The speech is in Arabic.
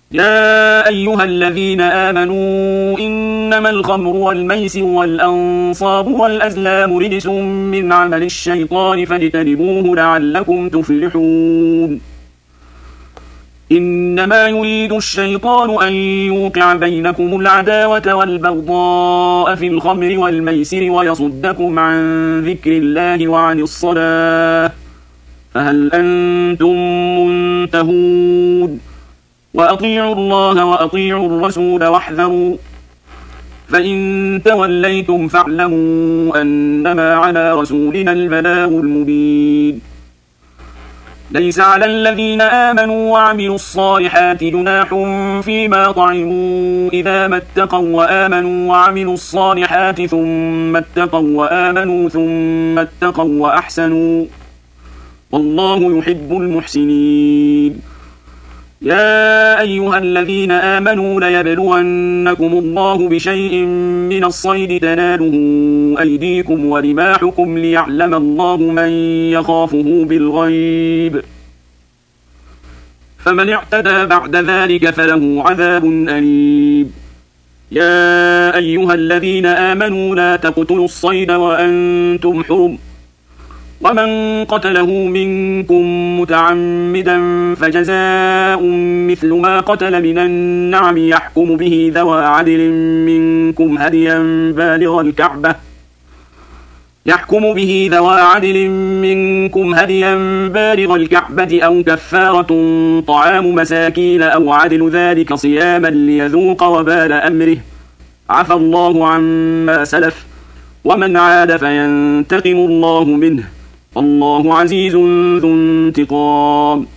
يا أيها الذين آمنوا إنما الخمر والميسر والأنصاب والأزلام رجس من عمل الشيطان فاجتنبوه لعلكم تفلحون. إنما يريد الشيطان أن يوقع بينكم العداوة والبغضاء في الخمر والميسر ويصدكم عن ذكر الله وعن الصلاة، فهل أنتم منتهون؟ وأطيعوا الله وأطيعوا الرسول واحذروا، فإن توليتم فاعلموا أنما على رسولنا البلاغ المبين. ليس على الذين آمنوا وعملوا الصالحات جناح فيما طعموا إذا ما اتقوا وآمنوا وعملوا الصالحات ثم اتقوا وآمنوا ثم اتقوا وأحسنوا، والله يحب المحسنين. يا أيها الذين آمنوا ليبلونكم الله بشيء من الصيد تناله أيديكم ورماحكم ليعلم الله من يخافه بالغيب، فمن اعتدى بعد ذلك فله عذاب أليم. يا أيها الذين آمنوا لا تقتلوا الصيد وأنتم حرم، ومن قتله منكم متعمدا فجزاء مثل ما قتل من النعم يحكم به ذوى عدل منكم هديا بالغ الكعبة أو كفارة طعام مساكين أو عدل ذلك صياما ليذوق وبال أمره، عفى الله عما سلف، ومن عاد فينتقم الله منه، الله عزيز ذو انتقام.